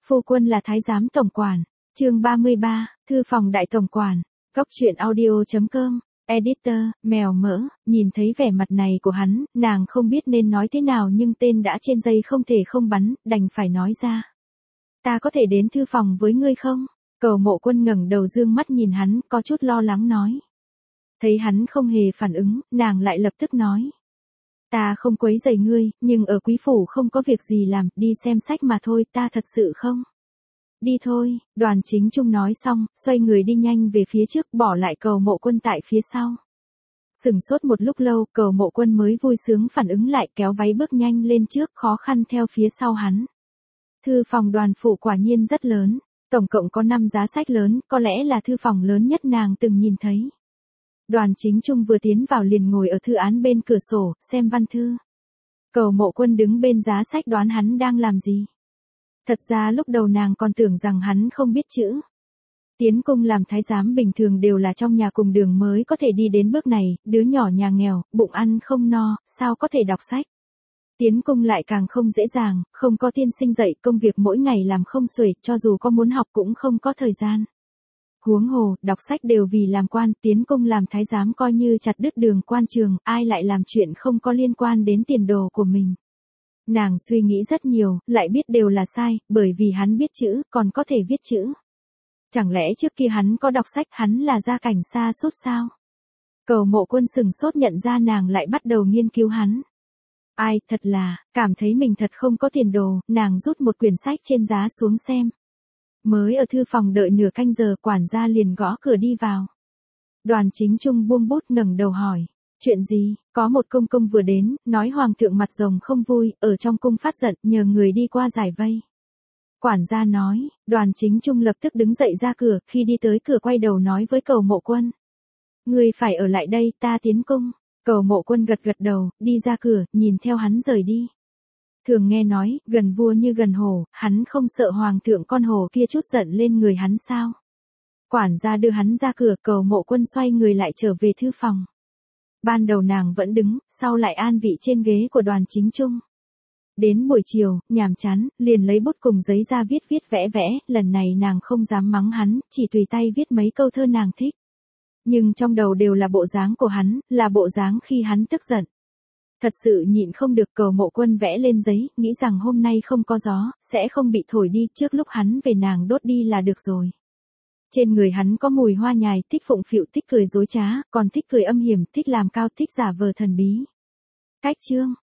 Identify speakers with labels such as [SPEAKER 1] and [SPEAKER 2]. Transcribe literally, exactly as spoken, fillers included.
[SPEAKER 1] Phu quân là thái giám tổng quản. Chương ba mươi ba, thư phòng đại tổng quản. Góc truyện audio chấm com. Editor, mèo mỡ, nhìn thấy vẻ mặt này của hắn, nàng không biết nên nói thế nào nhưng tên đã trên dây không thể không bắn, đành phải nói ra. Ta có thể đến thư phòng với ngươi không? Cầu Mộ Quân ngẩng đầu dương mắt nhìn hắn, có chút lo lắng nói. Thấy hắn không hề phản ứng, nàng lại lập tức nói. Ta không quấy rầy ngươi, nhưng ở quý phủ không có việc gì làm, đi xem sách mà thôi, ta thật sự không. Đi thôi, Đoàn Chính Trung nói xong, xoay người đi nhanh về phía trước, bỏ lại Cầu Mộ Quân tại phía sau. Sửng sốt một lúc lâu, Cầu Mộ Quân mới vui sướng phản ứng lại, kéo váy bước nhanh lên trước, khó khăn theo phía sau hắn. Thư phòng Đoàn phủ quả nhiên rất lớn, tổng cộng có năm giá sách lớn, có lẽ là thư phòng lớn nhất nàng từng nhìn thấy. Đoàn Chính Trung vừa tiến vào liền ngồi ở thư án bên cửa sổ, xem văn thư. Cầu Mộ Quân đứng bên giá sách đoán hắn đang làm gì. Thật ra lúc đầu nàng còn tưởng rằng hắn không biết chữ. Tiến cung làm thái giám bình thường đều là trong nhà cùng đường mới có thể đi đến bước này, đứa nhỏ nhà nghèo, bụng ăn không no, sao có thể đọc sách. Tiến cung lại càng không dễ dàng, không có tiên sinh dạy, công việc mỗi ngày làm không xuể, cho dù có muốn học cũng không có thời gian. Huống hồ, đọc sách đều vì làm quan, tiến cung làm thái giám coi như chặt đứt đường quan trường, ai lại làm chuyện không có liên quan đến tiền đồ của mình. Nàng suy nghĩ rất nhiều, lại biết đều là sai, bởi vì hắn biết chữ, còn có thể viết chữ. Chẳng lẽ trước kia hắn có đọc sách, hắn là gia cảnh xa sút sao? Cầu Mộ Quân sừng sốt nhận ra nàng lại bắt đầu nghiên cứu hắn. Ai, thật là, cảm thấy mình thật không có tiền đồ, nàng rút một quyển sách trên giá xuống xem. Mới ở thư phòng đợi nửa canh giờ, quản gia liền gõ cửa đi vào. Đoàn Chính Trung buông bút ngẩng đầu hỏi. Chuyện gì? Có một công công vừa đến, nói hoàng thượng mặt rồng không vui, ở trong cung phát giận, nhờ người đi qua giải vây. Quản gia nói, Đoàn Chính Trung lập tức đứng dậy ra cửa, khi đi tới cửa quay đầu nói với Cầu Mộ Quân. Ngươi phải ở lại đây, ta tiến cung. Cầu Mộ Quân gật gật đầu, đi ra cửa, nhìn theo hắn rời đi. Thường nghe nói, gần vua như gần hổ, hắn không sợ hoàng thượng con hổ kia chút giận lên người hắn sao? Quản gia đưa hắn ra cửa, Cầu Mộ Quân xoay người lại trở về thư phòng. Ban đầu nàng vẫn đứng, sau lại an vị trên ghế của Đoàn Chính Trung. Đến buổi chiều, nhàm chán, liền lấy bút cùng giấy ra viết viết vẽ vẽ, lần này nàng không dám mắng hắn, chỉ tùy tay viết mấy câu thơ nàng thích. Nhưng trong đầu đều là bộ dáng của hắn, là bộ dáng khi hắn tức giận. Thật sự nhịn không được, Cầu Mộ Quân vẽ lên giấy, nghĩ rằng hôm nay không có gió, sẽ không bị thổi đi, trước lúc hắn về nàng đốt đi là được rồi. Trên người hắn có mùi hoa nhài, thích phụng phịu, thích cười dối trá, còn thích cười âm hiểm, thích làm cao, thích giả vờ thần bí. Cách chương,